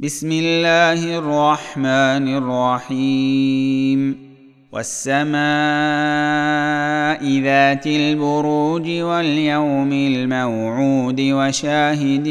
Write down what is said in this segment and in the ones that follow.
بسم الله الرحمن الرحيم والسماء ذات البروج واليوم الموعود وشاهد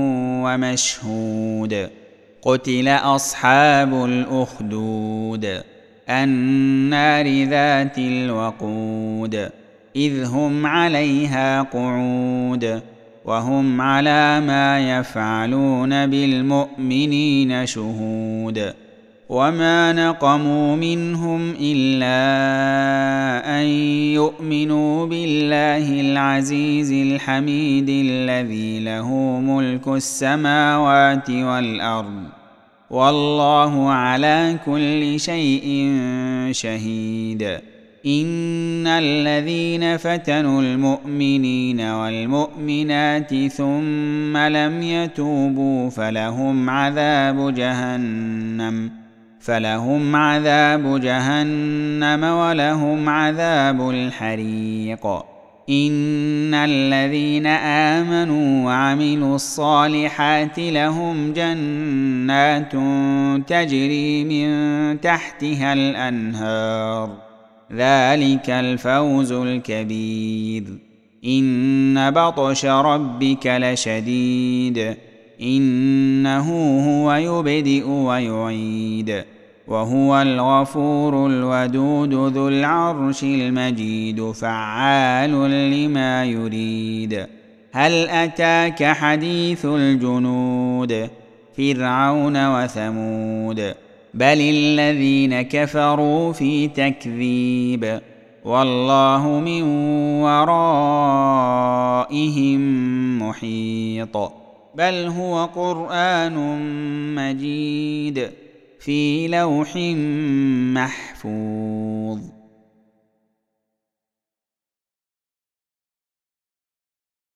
ومشهود قتل أصحاب الأخدود النار ذات الوقود إذ هم عليها قعود وهم على ما يفعلون بالمؤمنين شهود وما نقموا منهم إلا أن يؤمنوا بالله العزيز الحميد الذي له ملك السماوات والأرض والله على كل شيء شهيد إن الذين فتنوا المؤمنين والمؤمنات ثم لم يتوبوا فلهم عذاب جهنم ولهم عذاب الحريق إن الذين آمنوا وعملوا الصالحات لهم جنات تجري من تحتها الأنهار ذلك الفوز الكبير إن بطش ربك لشديد إنه هو يبدئ ويعيد وهو الغفور الودود ذو العرش المجيد فعال لما يريد هل أتاك حديث الجنود فرعون وثمود بل الذين كفروا في تكذيب والله من ورائهم محيط بل هو قرآن مجيد في لوح محفوظ.